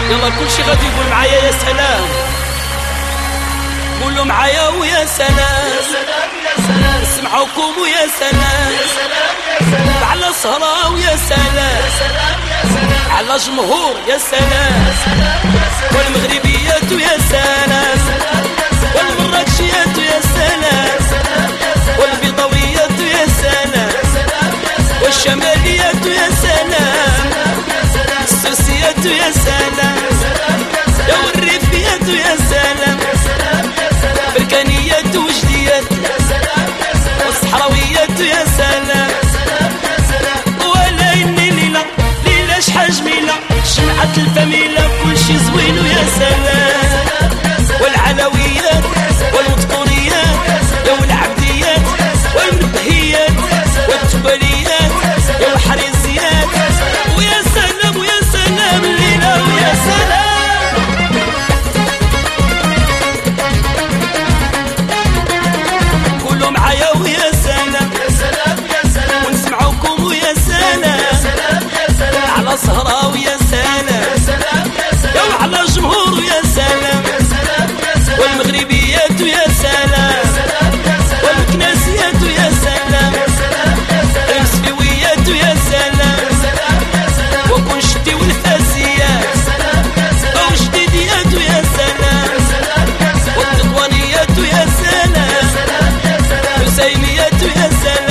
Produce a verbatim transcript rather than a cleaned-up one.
يلا كل شي غادي يقول معايا يا سلام، قولوا معايا ويا سلام. يا سلام يا سلام نسمعوكم ويا سلام، يا سلام يا سلام على سهرة ويا سلام، يا سلام يا سلام على جمهور يا سلام، يا سلام يا سلام والمغربيات ويا سلام، والمراكشيات ويا سلام، والبيضاويات ويا سلام، والشماليات ويا سلام، السوسيات ويا سلام، يا والريفيات ويا سلام، بركانيات وجديات والصحراويات ويا سلام. ولا إني ليلة ليلة شحال جميلة، شمعة الفميلة كلشي زوين ويا سلام، والعلويات والمذكوريات يا والعبديات والمنتهيات والتباليات يا والحريزيات ويا سلام ويا سلام الليلة ويا سلام. قولوا معايا ويا سلام، يا سلام يا سلام ونسمعوكم ويا سلام، يا سلام يا سلام على سهرة ويا سلام، يا سلام يا يا سلام وعلى جمهور ويا سلام، يا سلام يا سلام والمغربيات ويا سلام، سلام يا سلام والكناسيات ويا سلام، يا سلام يا سلام المسفيويات ويا سلام، يا سلام يا سلام وكنشتي والفاسيات يا سلام يا سلام أو جديديات ويا سلام، يا سلام يا سلام والتطوانيات ويا سلام، سلام يا سلام حسينيات ويا سلام.